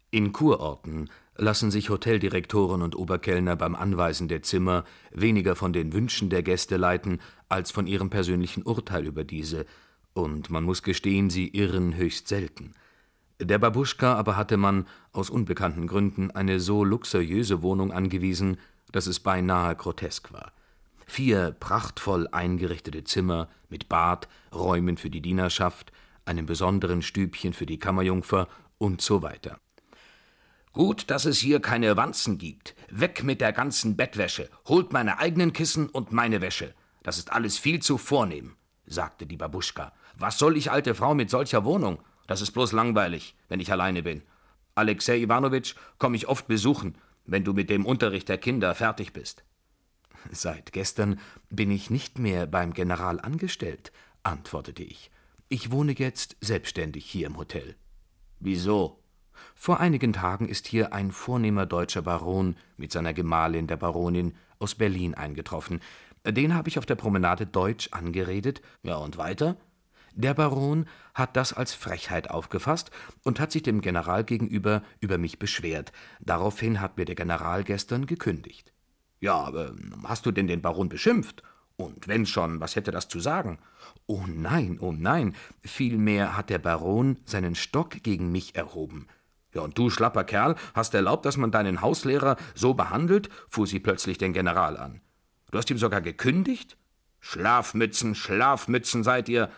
In Kurorten lassen sich Hoteldirektoren und Oberkellner beim Anweisen der Zimmer weniger von den Wünschen der Gäste leiten, als von ihrem persönlichen Urteil über diese, und man muss gestehen, sie irren höchst selten. Der Babuschka aber hatte man, aus unbekannten Gründen, eine so luxuriöse Wohnung angewiesen, dass es beinahe grotesk war. 4 prachtvoll eingerichtete Zimmer mit Bad, Räumen für die Dienerschaft, einem besonderen Stübchen für die Kammerjungfer und so weiter. »Gut, dass es hier keine Wanzen gibt. Weg mit der ganzen Bettwäsche. Holt meine eigenen Kissen und meine Wäsche. Das ist alles viel zu vornehm«, sagte die Babuschka. »Was soll ich, alte Frau, mit solcher Wohnung? Das ist bloß langweilig, wenn ich alleine bin. Alexej Iwanowitsch komm ich oft besuchen, wenn du mit dem Unterricht der Kinder fertig bist.« »Seit gestern bin ich nicht mehr beim General angestellt«, antwortete ich. »Ich wohne jetzt selbstständig hier im Hotel.« »Wieso?« »Vor einigen Tagen ist hier ein vornehmer deutscher Baron mit seiner Gemahlin, der Baronin, aus Berlin eingetroffen. Den habe ich auf der Promenade deutsch angeredet.« »Ja, und weiter?« »Der Baron hat das als Frechheit aufgefasst und hat sich dem General gegenüber über mich beschwert. Daraufhin hat mir der General gestern gekündigt.« »Ja, aber hast du denn den Baron beschimpft? Und wenn schon, was hätte das zu sagen?« Oh nein, vielmehr hat der Baron seinen Stock gegen mich erhoben.« »Ja, und du, schlapper Kerl, hast erlaubt, dass man deinen Hauslehrer so behandelt?«, fuhr sie plötzlich den General an. »Du hast ihm sogar gekündigt?« »Schlafmützen seid ihr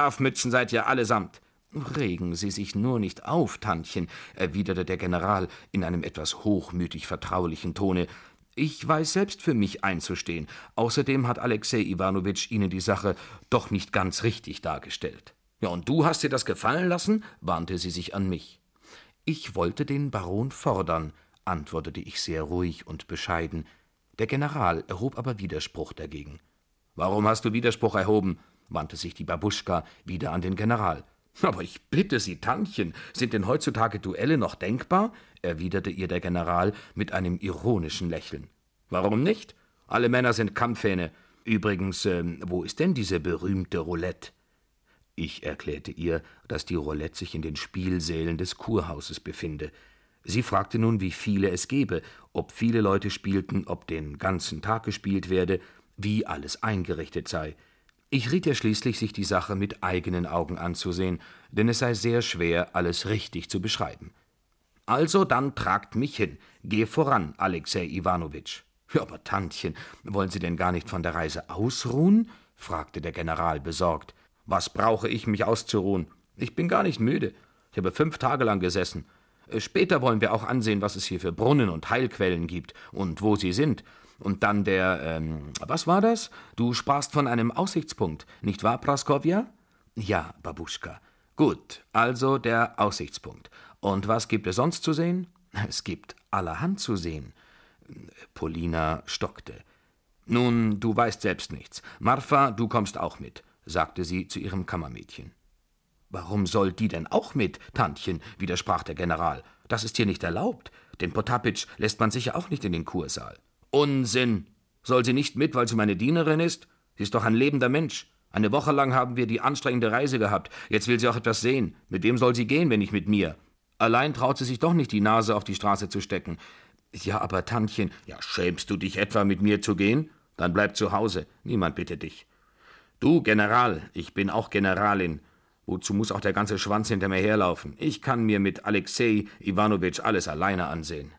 allesamt.« »Regen Sie sich nur nicht auf, Tantchen«, erwiderte der General in einem etwas hochmütig vertraulichen Tone. »Ich weiß selbst für mich einzustehen. Außerdem hat Alexej Iwanowitsch Ihnen die Sache doch nicht ganz richtig dargestellt.« »Ja, und du hast dir das gefallen lassen?«, wandte sie sich an mich. »Ich wollte den Baron fordern«, antwortete ich sehr ruhig und bescheiden. Der General erhob aber Widerspruch dagegen. »Warum hast du Widerspruch erhoben?«, wandte sich die Babuschka wieder an den General. »Aber ich bitte Sie, Tantchen, sind denn heutzutage Duelle noch denkbar?«, erwiderte ihr der General mit einem ironischen Lächeln. »Warum nicht? Alle Männer sind Kampfhähne. Übrigens, wo ist denn diese berühmte Roulette?« Ich erklärte ihr, dass die Roulette sich in den Spielsälen des Kurhauses befinde. Sie fragte nun, wie viele es gebe, ob viele Leute spielten, ob den ganzen Tag gespielt werde, wie alles eingerichtet sei. Ich riet ihr schließlich, sich die Sache mit eigenen Augen anzusehen, denn es sei sehr schwer, alles richtig zu beschreiben. »Also, dann tragt mich hin. Geh voran, Alexej Iwanowitsch.« »Ja, aber Tantchen, wollen Sie denn gar nicht von der Reise ausruhen?«, fragte der General besorgt. »Was brauche ich, mich auszuruhen? Ich bin gar nicht müde. Ich habe 5 Tage lang gesessen. Später wollen wir auch ansehen, was es hier für Brunnen und Heilquellen gibt und wo sie sind. Und dann was war das? Du sprachst von einem Aussichtspunkt, nicht wahr, Praskowja?« »Ja, Babuschka.« »Gut, also der Aussichtspunkt. Und was gibt es sonst zu sehen?« »Es gibt allerhand zu sehen.« Polina stockte. »Nun, du weißt selbst nichts. Marfa, du kommst auch mit«, sagte sie zu ihrem Kammermädchen. »Warum soll die denn auch mit, Tantchen?«, widersprach der General. »Das ist hier nicht erlaubt. Den Potapitsch lässt man sicher auch nicht in den Kursaal.« »Unsinn! Soll sie nicht mit, weil sie meine Dienerin ist? Sie ist doch ein lebender Mensch. Eine Woche lang haben wir die anstrengende Reise gehabt. Jetzt will sie auch etwas sehen. Mit wem soll sie gehen, wenn nicht mit mir? Allein traut sie sich doch nicht, die Nase auf die Straße zu stecken.« »Ja, aber Tantchen...« »Ja, schämst du dich etwa, mit mir zu gehen? Dann bleib zu Hause. Niemand bittet dich.« »Du, General, ich bin auch Generalin. Wozu muss auch der ganze Schwanz hinter mir herlaufen? Ich kann mir mit Alexej Iwanowitsch alles alleine ansehen.«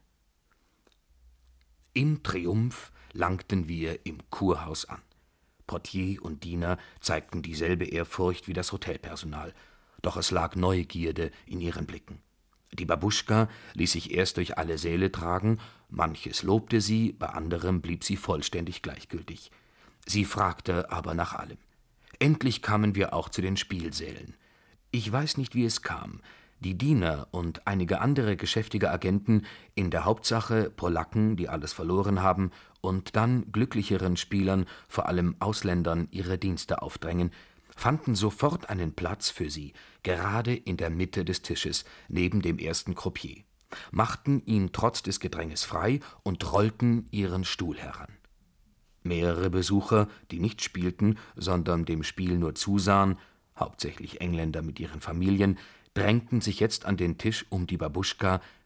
Im Triumph langten wir im Kurhaus an. Portier und Diener zeigten dieselbe Ehrfurcht wie das Hotelpersonal, doch es lag Neugierde in ihren Blicken. Die Babuschka ließ sich erst durch alle Säle tragen, manches lobte sie, bei anderem blieb sie vollständig gleichgültig. Sie fragte aber nach allem. Endlich kamen wir auch zu den Spielsälen. Ich weiß nicht, wie es kam. Die Diener und einige andere geschäftige Agenten, in der Hauptsache Polacken, die alles verloren haben, und dann glücklicheren Spielern, vor allem Ausländern, ihre Dienste aufdrängen, fanden sofort einen Platz für sie, gerade in der Mitte des Tisches, neben dem ersten Croupier, machten ihn trotz des Gedränges frei und rollten ihren Stuhl heran. Mehrere Besucher, die nicht spielten, sondern dem Spiel nur zusahen, hauptsächlich Engländer mit ihren Familien, drängten sich jetzt an den Tisch um die Babuschka,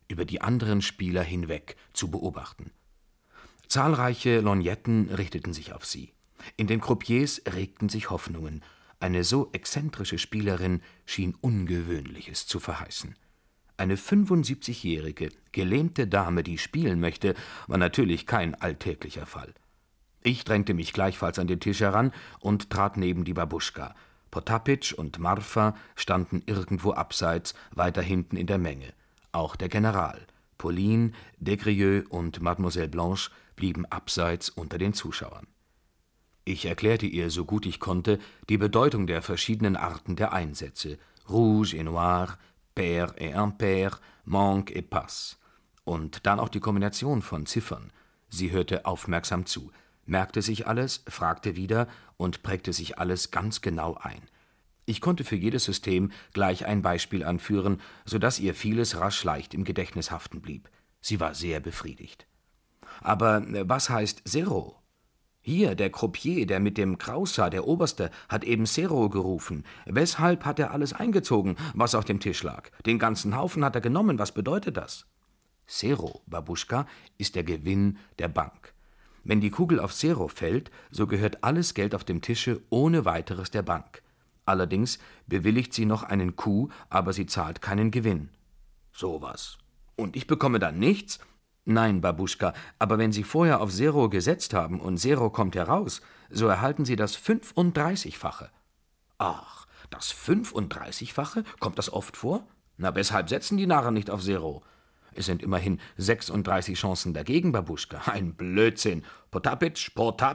über die anderen Spieler hinweg zu beobachten. Zahlreiche Lorgnetten richteten sich auf sie. In den Croupiers regten sich Hoffnungen. Eine so exzentrische Spielerin schien Ungewöhnliches zu verheißen. Eine 75-jährige, gelähmte Dame, die spielen möchte, war natürlich kein alltäglicher Fall. Ich drängte mich gleichfalls an den Tisch heran und trat neben die Babuschka. Potapitch und Marfa standen irgendwo abseits, weiter hinten in der Menge. Auch der General. Pauline, Des und Mademoiselle Blanche blieben abseits unter den Zuschauern. Ich erklärte ihr, so gut ich konnte, die Bedeutung der verschiedenen Arten der Einsätze: Rouge et Noir, Pair et Impair, Manque et Passe. Und dann auch die Kombination von Ziffern. Sie hörte aufmerksam zu, merkte sich alles, fragte wieder und prägte sich alles ganz genau ein. Ich konnte für jedes System gleich ein Beispiel anführen, so dass ihr vieles rasch leicht im Gedächtnis haften blieb. Sie war sehr befriedigt. Aber was heißt Zero? Hier, der Croupier, der mit dem Krauser, der Oberste, hat eben Zero gerufen. Weshalb hat er alles eingezogen, was auf dem Tisch lag? Den ganzen Haufen hat er genommen. Was bedeutet das? Zero, Babuschka, ist der Gewinn der Bank. Wenn die Kugel auf Zero fällt, so gehört alles Geld auf dem Tische ohne weiteres der Bank. Allerdings bewilligt sie noch einen Coup, aber sie zahlt keinen Gewinn. Sowas. Und ich bekomme dann nichts? Nein, Babuschka, aber wenn Sie vorher auf Zero gesetzt haben und Zero kommt heraus, so erhalten Sie das 35-fache. Ach, das 35-fache? Kommt das oft vor? Na, weshalb setzen die Narren nicht auf Zero? Es sind immerhin 36 Chancen dagegen, Babuschka. Ein Blödsinn. Potapitch?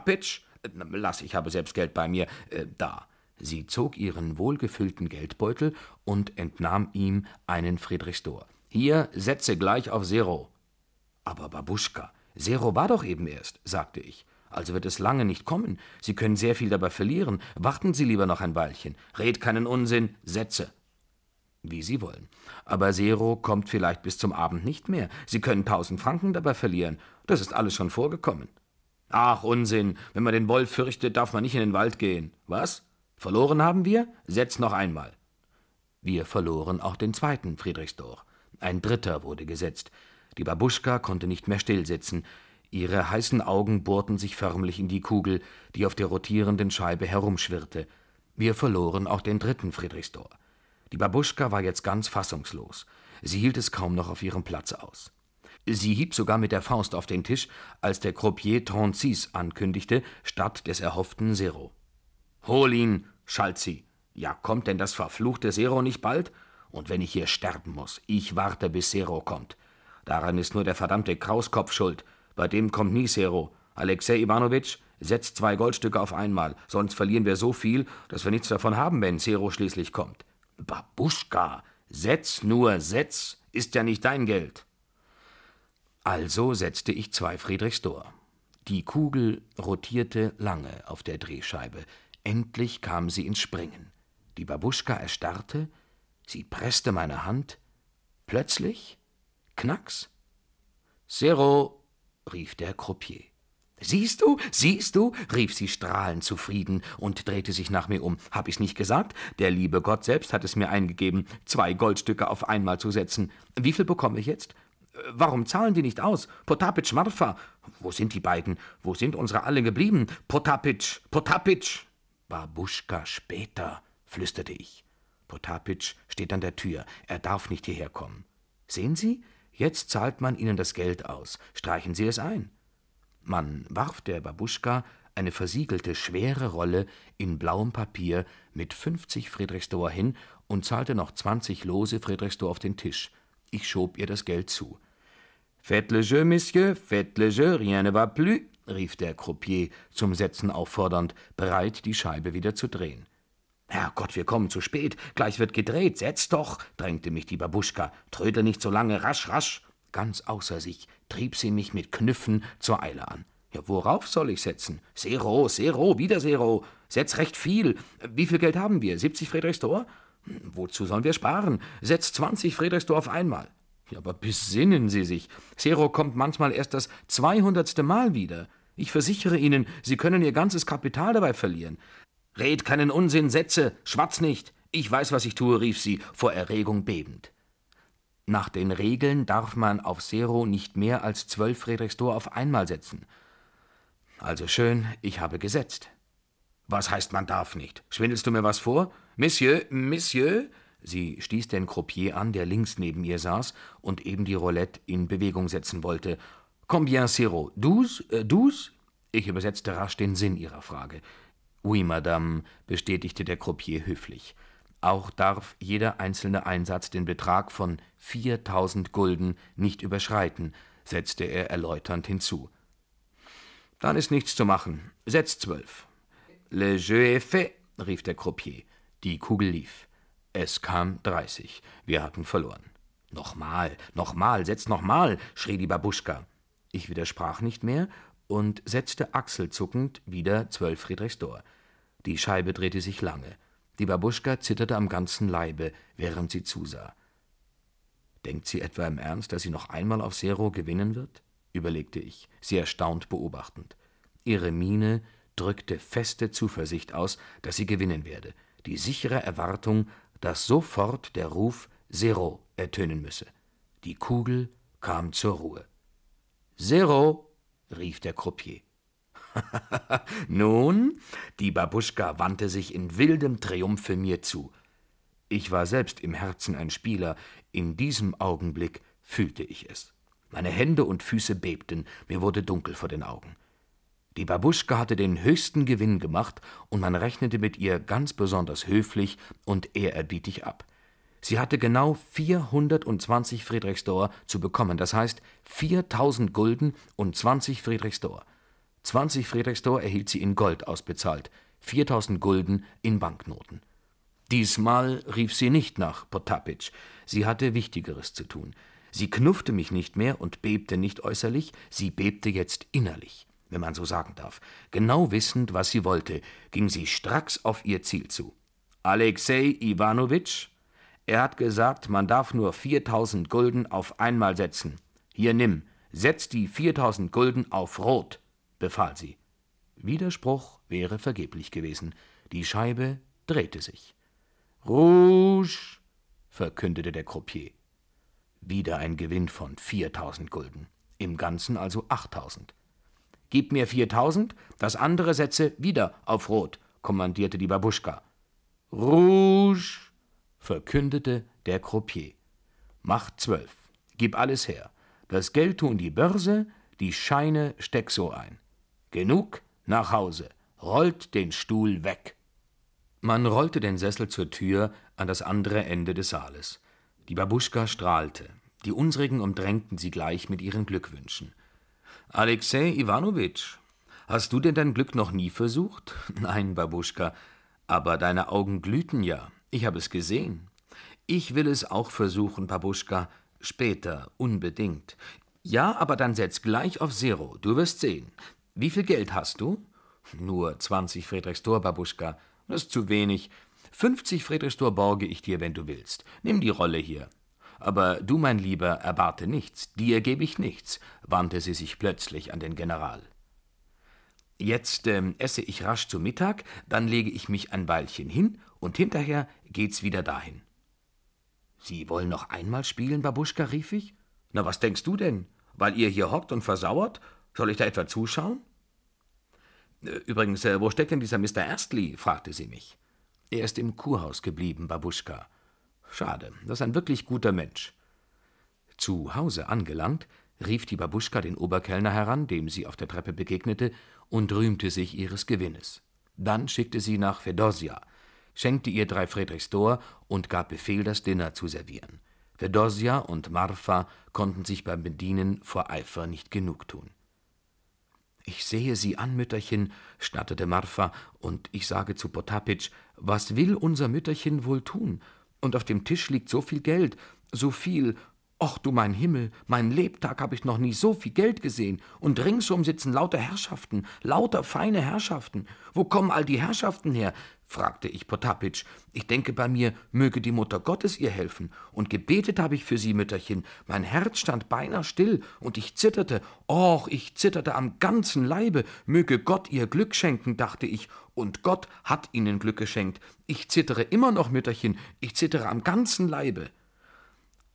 Lass, ich habe selbst Geld bei mir. Da. Sie zog ihren wohlgefüllten Geldbeutel und entnahm ihm einen Friedrichsdor. Hier, setze gleich auf Zero. Aber Babuschka, Zero war doch eben erst, sagte ich. Also wird es lange nicht kommen. Sie können sehr viel dabei verlieren. Warten Sie lieber noch ein Weilchen. Red keinen Unsinn, setze. Wie Sie wollen. Aber Zero kommt vielleicht bis zum Abend nicht mehr. Sie können 1000 Franken dabei verlieren. Das ist alles schon vorgekommen. Ach, Unsinn. Wenn man den Wolf fürchtet, darf man nicht in den Wald gehen. Was? Verloren haben wir? Setz noch einmal. Wir verloren auch den zweiten Friedrichsdor. Ein dritter wurde gesetzt. Die Babuschka konnte nicht mehr stillsitzen. Ihre heißen Augen bohrten sich förmlich in die Kugel, die auf der rotierenden Scheibe herumschwirrte. Wir verloren auch den dritten Friedrichsdor. Die Babuschka war jetzt ganz fassungslos. Sie hielt es kaum noch auf ihrem Platz aus. Sie hieb sogar mit der Faust auf den Tisch, als der Croupier 36 ankündigte, statt des erhofften Zero. »Hol ihn«, schalt sie. »Ja, kommt denn das verfluchte Zero nicht bald? Und wenn ich hier sterben muss, ich warte, bis Zero kommt. Daran ist nur der verdammte Krauskopf schuld. Bei dem kommt nie Zero. Alexei Iwanowitsch, setzt 2 Goldstücke auf einmal, sonst verlieren wir so viel, dass wir nichts davon haben, wenn Zero schließlich kommt.« »Babuschka, setz nur, setz, ist ja nicht dein Geld.« Also setzte ich 2 Friedrichsdor. Die Kugel rotierte lange auf der Drehscheibe. Endlich kam sie ins Springen. Die Babuschka erstarrte, sie presste meine Hand. Plötzlich Knacks. »Zero«, rief der Croupier. »Siehst du, rief sie strahlend zufrieden und drehte sich nach mir um. »Hab ich's nicht gesagt? Der liebe Gott selbst hat es mir eingegeben, 2 Goldstücke auf einmal zu setzen. Wie viel bekomme ich jetzt? Warum zahlen die nicht aus? Potapitch, Marfa. Wo sind die beiden? Wo sind unsere alle geblieben? Potapitch. Babuschka, später«, flüsterte ich. »Potapitch steht an der Tür. Er darf nicht hierher kommen. Sehen Sie? Jetzt zahlt man Ihnen das Geld aus. Streichen Sie es ein.« Man warf der Babuschka eine versiegelte, schwere Rolle in blauem Papier mit 50 Friedrichsdor hin und zahlte noch 20 lose Friedrichsdor auf den Tisch. Ich schob ihr das Geld zu. »Faites le jeu, Monsieur, faites le jeu, rien ne va plus«, rief der Croupier zum Setzen auffordernd, bereit, die Scheibe wieder zu drehen. »Herrgott, wir kommen zu spät, gleich wird gedreht, setz doch«, drängte mich die Babuschka. »Trödel nicht so lange, rasch, rasch!« Ganz außer sich trieb sie mich mit Knüffen zur Eile an. »Ja, worauf soll ich setzen?« »Zero, wieder Zero. Setz recht viel. Wie viel Geld haben wir? 70 Friedrichsdor? Wozu sollen wir sparen? Setz 20 Friedrichsdor auf einmal.« »Ja, aber besinnen Sie sich. Zero kommt manchmal erst das 200. Mal wieder. Ich versichere Ihnen, Sie können Ihr ganzes Kapital dabei verlieren.« »Red keinen Unsinn, setze, schwatz nicht. Ich weiß, was ich tue«, rief sie, vor Erregung bebend. Nach den Regeln darf man auf Zero nicht mehr als 12 Friedrichsdor auf einmal setzen. Also schön, ich habe gesetzt. Was heißt, man darf nicht? Schwindelst du mir was vor? Monsieur, Monsieur? Sie stieß den Croupier an, der links neben ihr saß und eben die Roulette in Bewegung setzen wollte. Combien Zero? 12? Ich übersetzte rasch den Sinn ihrer Frage. Oui, Madame, bestätigte der Croupier höflich. Auch darf jeder einzelne Einsatz den Betrag von 4.000 Gulden nicht überschreiten, setzte er erläuternd hinzu. Dann ist nichts zu machen. Setzt 12. Le jeu est fait, rief der Croupier. Die Kugel lief. Es kam 30. Wir hatten verloren. Nochmal, setz nochmal, schrie die Babuschka. Ich widersprach nicht mehr und setzte achselzuckend wieder 12 Friedrichsdor. Die Scheibe drehte sich lange. Die Babuschka zitterte am ganzen Leibe, während sie zusah. Denkt sie etwa im Ernst, dass sie noch einmal auf Zero gewinnen wird? Überlegte ich, sie erstaunt beobachtend. Ihre Miene drückte feste Zuversicht aus, dass sie gewinnen werde, die sichere Erwartung, dass sofort der Ruf Zero ertönen müsse. Die Kugel kam zur Ruhe. »Zero«, rief der Croupier. Nun, die Babuschka wandte sich in wildem Triumphe mir zu. Ich war selbst im Herzen ein Spieler, in diesem Augenblick fühlte ich es. Meine Hände und Füße bebten, mir wurde dunkel vor den Augen. Die Babuschka hatte den höchsten Gewinn gemacht, und man rechnete mit ihr ganz besonders höflich und ehrerbietig ab. Sie hatte genau 420 Friedrichsdor zu bekommen, das heißt 4.000 Gulden und 20 Friedrichsdor. 20 Friedrichsdor erhielt sie in Gold ausbezahlt, 4.000 Gulden in Banknoten. Diesmal rief sie nicht nach Potapitch, sie hatte Wichtigeres zu tun. Sie knuffte mich nicht mehr und bebte nicht äußerlich, sie bebte jetzt innerlich, wenn man so sagen darf. Genau wissend, was sie wollte, ging sie stracks auf ihr Ziel zu. Alexei Iwanowitsch, er hat gesagt, man darf nur 4.000 Gulden auf einmal setzen. Hier, nimm, setz die 4.000 Gulden auf Rot, befahl sie. Widerspruch wäre vergeblich gewesen. Die Scheibe drehte sich. Rouge, verkündete der Croupier. Wieder ein Gewinn von 4.000 Gulden, im Ganzen also 8.000. »Gib mir 4.000, das andere setze wieder auf Rot«, kommandierte die Babuschka. »Rouge«, verkündete der Croupier. »Mach 12, gib alles her. Das Geld tu in die Börse, die Scheine steck so ein. Genug, nach Hause, rollt den Stuhl weg.« Man rollte den Sessel zur Tür an das andere Ende des Saales. Die Babuschka strahlte. Die unsrigen umdrängten sie gleich mit ihren Glückwünschen. »Alexei Iwanowitsch, hast du denn dein Glück noch nie versucht?« »Nein, Babuschka, aber deine Augen glühten ja. Ich habe es gesehen. Ich will es auch versuchen, Babuschka, später, unbedingt. Ja, aber dann setz gleich auf Zero, du wirst sehen. Wie viel Geld hast du?« »Nur 20 Friedrichsdor, Babuschka. Das ist zu wenig. 50 Friedrichsdor borge ich dir, wenn du willst. Nimm die Rolle hier. Aber du, mein Lieber, erwarte nichts, dir gebe ich nichts«, wandte sie sich plötzlich an den General. »Jetzt esse ich rasch zu Mittag, dann lege ich mich ein Weilchen hin und hinterher geht's wieder dahin.« »Sie wollen noch einmal spielen, Babuschka?«, rief ich. »Na, was denkst du denn? Weil ihr hier hockt und versauert? Soll ich da etwa zuschauen?« »Übrigens, wo steckt denn dieser Mr. Astley?«, fragte sie mich. »Er ist im Kurhaus geblieben, Babuschka.« »Schade, das ist ein wirklich guter Mensch.« Zu Hause angelangt, rief die Babuschka den Oberkellner heran, dem sie auf der Treppe begegnete, und rühmte sich ihres Gewinnes. Dann schickte sie nach Fedosia, schenkte ihr 3 Friedrichsdor und gab Befehl, das Dinner zu servieren. Fedosia und Marfa konnten sich beim Bedienen vor Eifer nicht genugtun. »Ich sehe Sie an, Mütterchen«, schnatterte Marfa, »und ich sage zu Potapitch, was will unser Mütterchen wohl tun? Und auf dem Tisch liegt so viel Geld, so viel, och du mein Himmel, mein Lebtag habe ich noch nie so viel Geld gesehen, und ringsum sitzen lauter Herrschaften, lauter feine Herrschaften. Wo kommen all die Herrschaften her?« fragte ich Potapitch. »Ich denke bei mir, möge die Mutter Gottes ihr helfen, und gebetet habe ich für sie, Mütterchen. Mein Herz stand beinahe still, und ich zitterte, ich zitterte am ganzen Leibe. Möge Gott ihr Glück schenken, dachte ich, und Gott hat ihnen Glück geschenkt. Ich zittere immer noch, Mütterchen, ich zittere am ganzen Leibe.«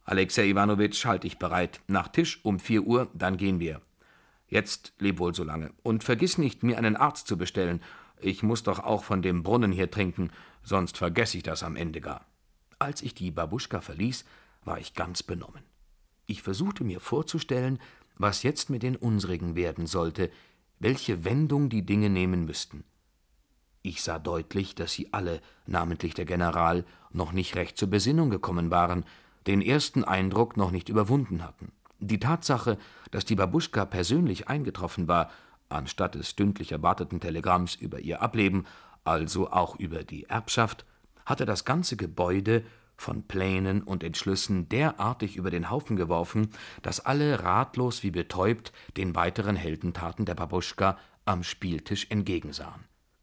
»Alexej Iwanowitsch, halt dich bereit. Nach Tisch um 4 Uhr, dann gehen wir. Jetzt leb wohl so lange. Und vergiss nicht, mir einen Arzt zu bestellen. Ich muss doch auch von dem Brunnen hier trinken, sonst vergesse ich das am Ende gar.« Als ich die Babuschka verließ, war ich ganz benommen. Ich versuchte mir vorzustellen, was jetzt mit den unsrigen werden sollte, welche Wendung die Dinge nehmen müssten. Ich sah deutlich, dass sie alle, namentlich der General, noch nicht recht zur Besinnung gekommen waren, den ersten Eindruck noch nicht überwunden hatten. Die Tatsache, dass die Babuschka persönlich eingetroffen war, anstatt des stündlich erwarteten Telegramms über ihr Ableben, also auch über die Erbschaft, hatte das ganze Gebäude von Plänen und Entschlüssen derartig über den Haufen geworfen, dass alle ratlos wie betäubt den weiteren Heldentaten der Babuschka am Spieltisch entgegensahen.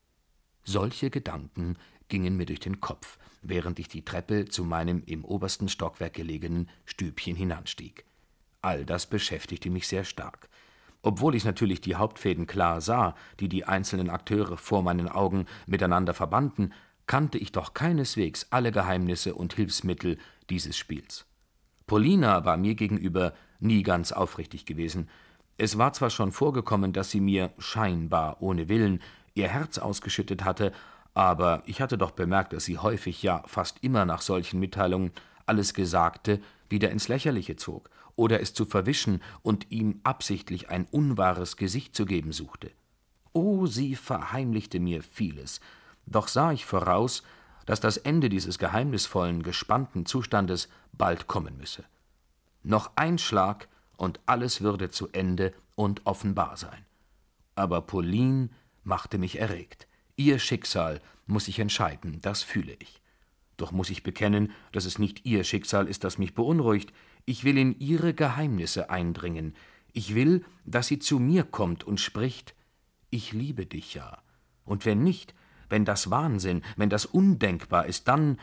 Solche Gedanken gingen mir durch den Kopf, während ich die Treppe zu meinem im obersten Stockwerk gelegenen Stübchen hinanstieg. All das beschäftigte mich sehr stark. Obwohl ich natürlich die Hauptfäden klar sah, die die einzelnen Akteure vor meinen Augen miteinander verbanden, kannte ich doch keineswegs alle Geheimnisse und Hilfsmittel dieses Spiels. Polina war mir gegenüber nie ganz aufrichtig gewesen. Es war zwar schon vorgekommen, dass sie mir, scheinbar ohne Willen, ihr Herz ausgeschüttet hatte, aber ich hatte doch bemerkt, dass sie häufig, ja fast immer nach solchen Mitteilungen, alles Gesagte wieder ins Lächerliche zog oder es zu verwischen und ihm absichtlich ein unwahres Gesicht zu geben suchte. Oh, sie verheimlichte mir vieles, doch sah ich voraus, dass das Ende dieses geheimnisvollen, gespannten Zustandes bald kommen müsse. Noch ein Schlag, und alles würde zu Ende und offenbar sein. Aber Pauline machte mich erregt. Ihr Schicksal muss ich entscheiden, das fühle ich. Doch muss ich bekennen, dass es nicht ihr Schicksal ist, das mich beunruhigt. Ich will in ihre Geheimnisse eindringen. Ich will, dass sie zu mir kommt und spricht: »Ich liebe dich ja.« Und wenn nicht, wenn das Wahnsinn, wenn das undenkbar ist, dann,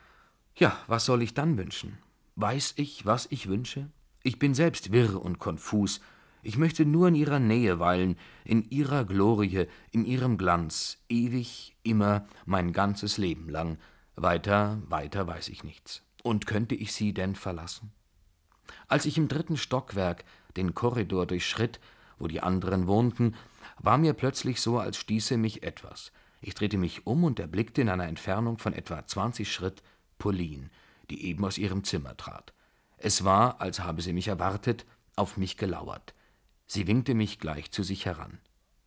ja, was soll ich dann wünschen? Weiß ich, was ich wünsche? Ich bin selbst wirr und konfus. Ich möchte nur in ihrer Nähe weilen, in ihrer Glorie, in ihrem Glanz, ewig, immer, mein ganzes Leben lang. Weiter weiß ich nichts. Und könnte ich sie denn verlassen? Als ich im 3. Stockwerk den Korridor durchschritt, wo die anderen wohnten, war mir plötzlich so, als stieße mich etwas. Ich drehte mich um und erblickte in einer Entfernung von etwa 20 Schritt Pauline, die eben aus ihrem Zimmer trat. Es war, als habe sie mich erwartet, auf mich gelauert. Sie winkte mich gleich zu sich heran.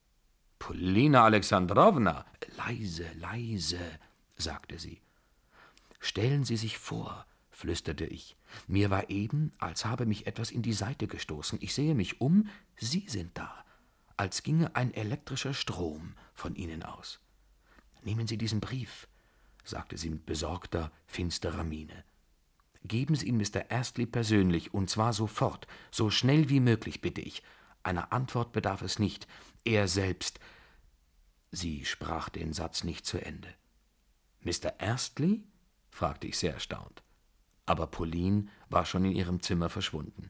»Polina Alexandrowna!« »Leise, leise«, sagte sie. »Stellen Sie sich vor«, flüsterte ich, »mir war eben, als habe mich etwas in die Seite gestoßen. Ich sehe mich um, Sie sind da, als ginge ein elektrischer Strom von Ihnen aus. Nehmen Sie diesen Brief«, sagte sie mit besorgter, finsterer Miene. »Geben Sie ihn Mr. Astley persönlich, und zwar sofort, so schnell wie möglich, bitte ich. Einer Antwort bedarf es nicht. Er selbst.« Sie sprach den Satz nicht zu Ende. »Mr. Astley?« fragte ich sehr erstaunt. Aber Pauline war schon in ihrem Zimmer verschwunden.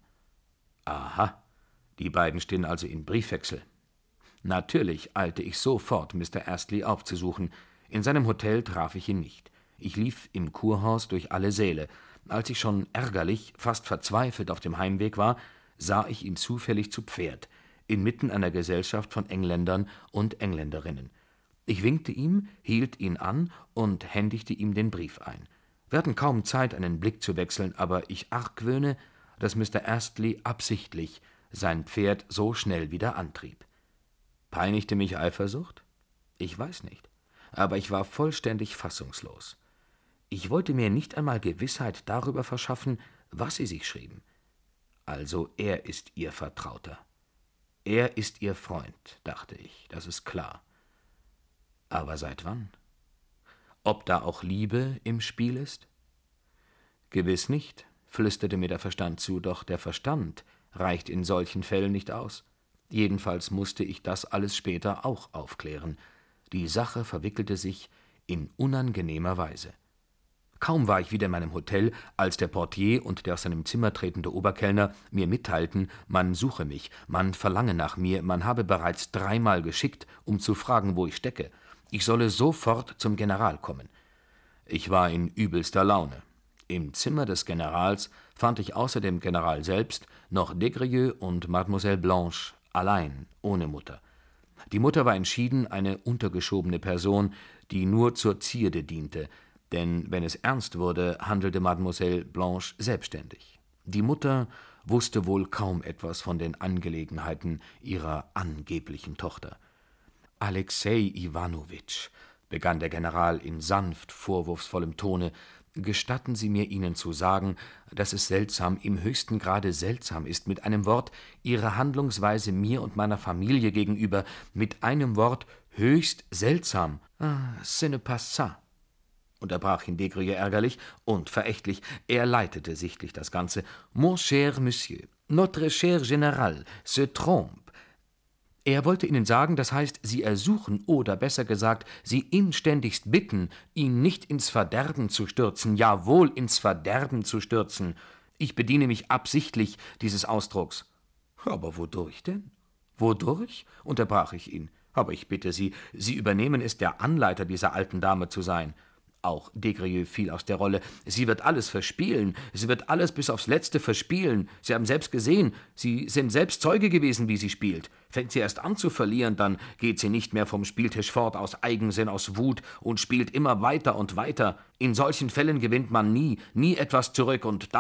»Aha, die beiden stehen also in Briefwechsel.« Natürlich eilte ich sofort, Mr. Astley aufzusuchen. In seinem Hotel traf ich ihn nicht. Ich lief im Kurhaus durch alle Säle. Als ich schon ärgerlich, fast verzweifelt auf dem Heimweg war, sah ich ihn zufällig zu Pferd, inmitten einer Gesellschaft von Engländern und Engländerinnen. Ich winkte ihm, hielt ihn an und händigte ihm den Brief ein. Wir hatten kaum Zeit, einen Blick zu wechseln, aber ich argwöhne, dass Mr. Astley absichtlich sein Pferd so schnell wieder antrieb. Peinigte mich Eifersucht? Ich weiß nicht, aber ich war vollständig fassungslos. Ich wollte mir nicht einmal Gewissheit darüber verschaffen, was sie sich schrieben. Also er ist ihr Vertrauter. Er ist ihr Freund, dachte ich, das ist klar. Aber seit wann? Ob da auch Liebe im Spiel ist? Gewiss nicht, flüsterte mir der Verstand zu, doch der Verstand reicht in solchen Fällen nicht aus. Jedenfalls musste ich das alles später auch aufklären. Die Sache verwickelte sich in unangenehmer Weise. Kaum war ich wieder in meinem Hotel, als der Portier und der aus seinem Zimmer tretende Oberkellner mir mitteilten, man suche mich, man verlange nach mir, man habe bereits 3-mal geschickt, um zu fragen, wo ich stecke. Ich solle sofort zum General kommen. Ich war in übelster Laune. Im Zimmer des Generals fand ich außer dem General selbst noch Des und Mademoiselle Blanche allein, ohne Mutter. Die Mutter war entschieden eine untergeschobene Person, die nur zur Zierde diente, denn wenn es ernst wurde, handelte Mademoiselle Blanche selbstständig. Die Mutter wusste wohl kaum etwas von den Angelegenheiten ihrer angeblichen Tochter. »Alexei Iwanowitsch«, begann der General in sanft vorwurfsvollem Tone, »gestatten Sie mir, Ihnen zu sagen, dass es seltsam, im höchsten Grade seltsam ist, mit einem Wort Ihre Handlungsweise mir und meiner Familie gegenüber, mit einem Wort höchst seltsam. Ce n'est pas ça«, unterbrach ihn Des ärgerlich und verächtlich. Er leitete sichtlich das Ganze. »Mon cher Monsieur, notre cher Général se trompe. Er wollte Ihnen sagen, das heißt, Sie ersuchen, oder besser gesagt, Sie inständigst bitten, ihn nicht ins Verderben zu stürzen, jawohl ins Verderben zu stürzen. Ich bediene mich absichtlich dieses Ausdrucks.« »Aber wodurch denn?« »Wodurch?« unterbrach ich ihn. »Aber ich bitte Sie, Sie übernehmen es, der Anleiter dieser alten Dame zu sein.« Auch Des fiel aus der Rolle. »Sie wird alles verspielen. Sie wird alles bis aufs Letzte verspielen. Sie haben selbst gesehen. Sie sind selbst Zeuge gewesen, wie sie spielt. Fängt sie erst an zu verlieren, dann geht sie nicht mehr vom Spieltisch fort aus Eigensinn, aus Wut und spielt immer weiter und weiter. In solchen Fällen gewinnt man nie etwas zurück. Und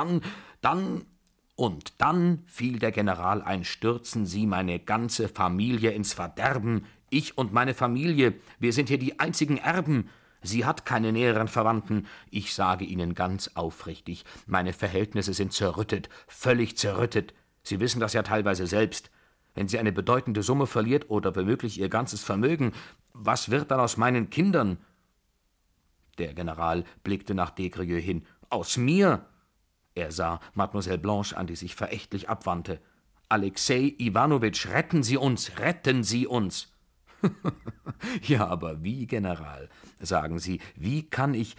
dann fiel der General ein, »stürzen Sie meine ganze Familie ins Verderben. Ich und meine Familie, wir sind hier die einzigen Erben. Sie hat keine näheren Verwandten. Ich sage Ihnen ganz aufrichtig, meine Verhältnisse sind zerrüttet, völlig zerrüttet. Sie wissen das ja teilweise selbst. Wenn sie eine bedeutende Summe verliert oder womöglich ihr ganzes Vermögen, was wird dann aus meinen Kindern?« Der General blickte nach Des hin. »Aus mir?« Er sah Mademoiselle Blanche an, die sich verächtlich abwandte. »Alexei Iwanowitsch, retten Sie uns, retten Sie uns!« »Ja, aber wie, General? Sagen Sie, wie kann ich...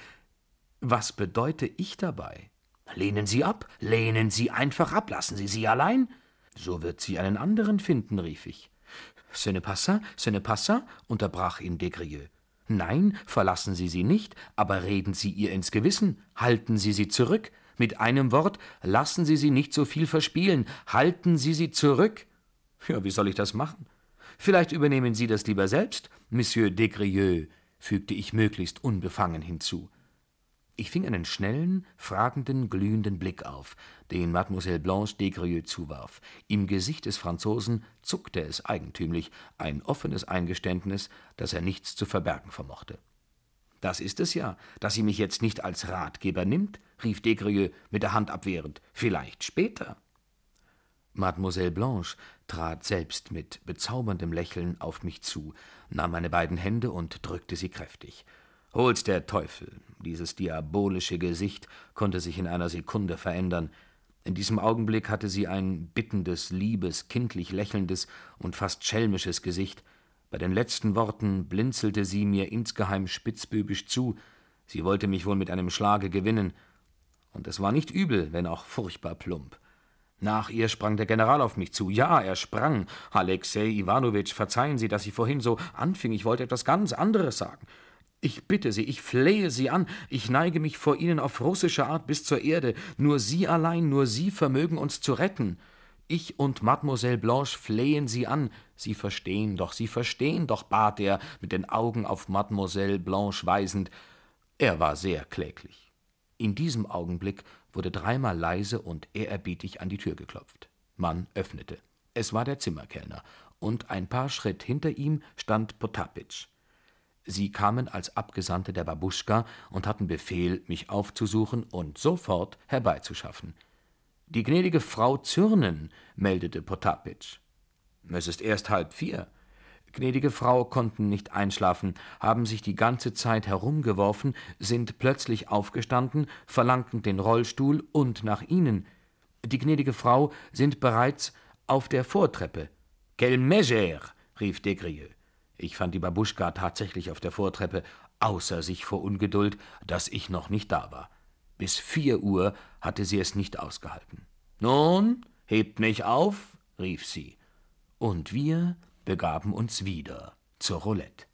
Was bedeute ich dabei?« »Lehnen Sie ab, lehnen Sie einfach ab, lassen Sie sie allein.« »So wird sie einen anderen finden«, rief ich. »Ce n'est pas ça«, unterbrach ihn Des. »Nein, verlassen Sie sie nicht, aber reden Sie ihr ins Gewissen, halten Sie sie zurück. Mit einem Wort, lassen Sie sie nicht so viel verspielen, halten Sie sie zurück.« »Ja, wie soll ich das machen?« »Vielleicht übernehmen Sie das lieber selbst, Monsieur Des«, fügte ich möglichst unbefangen hinzu. Ich fing einen schnellen, fragenden, glühenden Blick auf, den Mademoiselle Blanche Des zuwarf. Im Gesicht des Franzosen zuckte es eigentümlich, ein offenes Eingeständnis, dass er nichts zu verbergen vermochte. »Das ist es ja, dass sie mich jetzt nicht als Ratgeber nimmt«, rief Des mit der Hand abwehrend. »Vielleicht später.« Mademoiselle Blanche trat selbst mit bezauberndem Lächeln auf mich zu, nahm meine beiden Hände und drückte sie kräftig. Hol's der Teufel, dieses diabolische Gesicht konnte sich in einer Sekunde verändern. In diesem Augenblick hatte sie ein bittendes, liebes, kindlich lächelndes und fast schelmisches Gesicht. Bei den letzten Worten blinzelte sie mir insgeheim spitzbübisch zu. Sie wollte mich wohl mit einem Schlage gewinnen. Und es war nicht übel, wenn auch furchtbar plump. Nach ihr sprang der General auf mich zu. Ja, er sprang. »Alexei Iwanowitsch, verzeihen Sie, dass ich vorhin so anfing. Ich wollte etwas ganz anderes sagen. Ich bitte Sie, ich flehe Sie an, ich neige mich vor Ihnen auf russische Art bis zur Erde. Nur Sie allein, nur Sie vermögen uns zu retten. Ich und Mademoiselle Blanche flehen Sie an. Sie verstehen doch«, bat er, mit den Augen auf Mademoiselle Blanche weisend. Er war sehr kläglich. In diesem Augenblick wurde dreimal leise und ehrerbietig an die Tür geklopft. Man öffnete. Es war der Zimmerkellner, und ein paar Schritt hinter ihm stand Potapitsch. Sie kamen als Abgesandte der Babuschka und hatten Befehl, mich aufzusuchen und sofort herbeizuschaffen. »Die gnädige Frau zürnen«, meldete Potapitsch. »Es ist erst 3:30. Gnädige Frau konnten nicht einschlafen, haben sich die ganze Zeit herumgeworfen, sind plötzlich aufgestanden, verlangten den Rollstuhl und nach Ihnen. Die gnädige Frau sind bereits auf der Vortreppe.« »Quelle mégère«, rief Des. Ich fand die Babuschka tatsächlich auf der Vortreppe, außer sich vor Ungeduld, dass ich noch nicht da war. Bis 4 Uhr hatte sie es nicht ausgehalten. »Nun, hebt mich auf«, rief sie. Und wir begaben uns wieder zur Roulette.